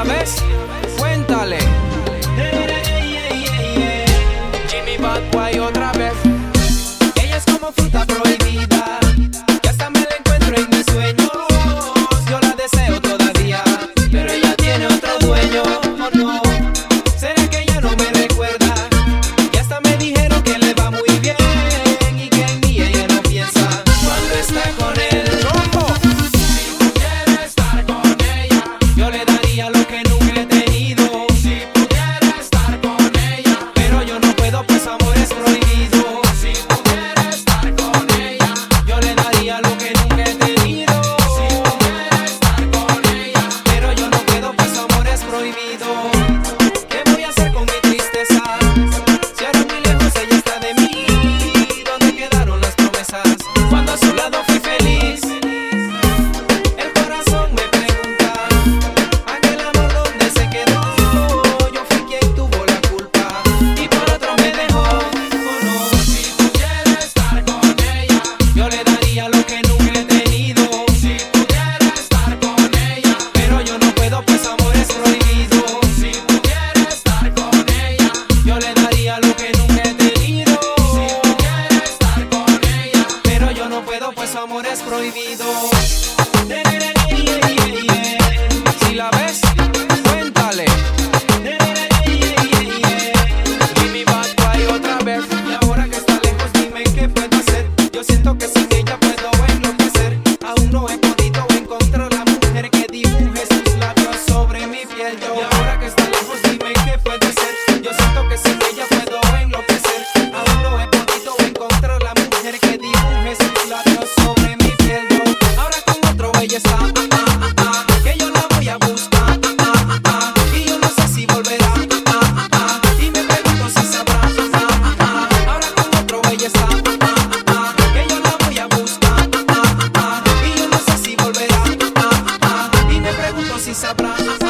la ves, cuéntale. Jimmy Bad Boy otra vez. Ella es como fruta prohibida, que hasta me la encuentro en mis sueños. Yo la deseo todavía, pero ella tiene otro dueño. Oh no, ¿será que ella no me recuerda? Y hasta me dijeron que le va muy bien y que en mí ella no piensa cuando está con él. Si pudiera estar con ella, yo le daría lo que nunca he tenido. Si pudiera estar con ella, pero yo no puedo, pues amor es prohibido. Si pudiera estar con ella, yo le daría lo que nunca he tenido. Si pudiera estar con ella, pero yo no puedo, pues amor es prohibido. ¿Qué voy a hacer con mi tristeza? Si ahora muy lejos ella está de mí, ¿dónde quedaron las promesas? Cuando a su lado fui feliz. El corazón me pregunta, aquel amor ¿dónde se quedó? Yo fui quien tuvo la culpa y por otro me dejó. Oh no, si pudiera estar con ella, yo le daría lo que nunca he tenido. Si pudiera estar con ella, pero yo no puedo, pues amor es prohibido. Si pudiera estar con ella, yo le daría lo que nunca he tenido. Si pudiera estar con ella, pero yo no puedo, pues amor es prohibido. Si la ves, cuéntale. Jimmy Bad Boy otra vez. Y ahora que está lejos, dime qué puedo hacer. Yo siento que sin ella puedo enloquecer. Aún no he podido encontrar la mujer que dibuje sus labios sobre mi piel. Y ahora que está lejos, dime qué puedo hacer. Yo siento que sin ella puedo enloquecer. Aún no he podido encontrar la mujer que dibuje sus labios sobre mi piel. Ahora con otro ella está, que yo la voy a buscar, y yo no sé si volverá, y me pregunto si sabrá, ahora con otro ella está, que yo la voy a buscar, y yo no sé si volverá, y me pregunto si sabrá.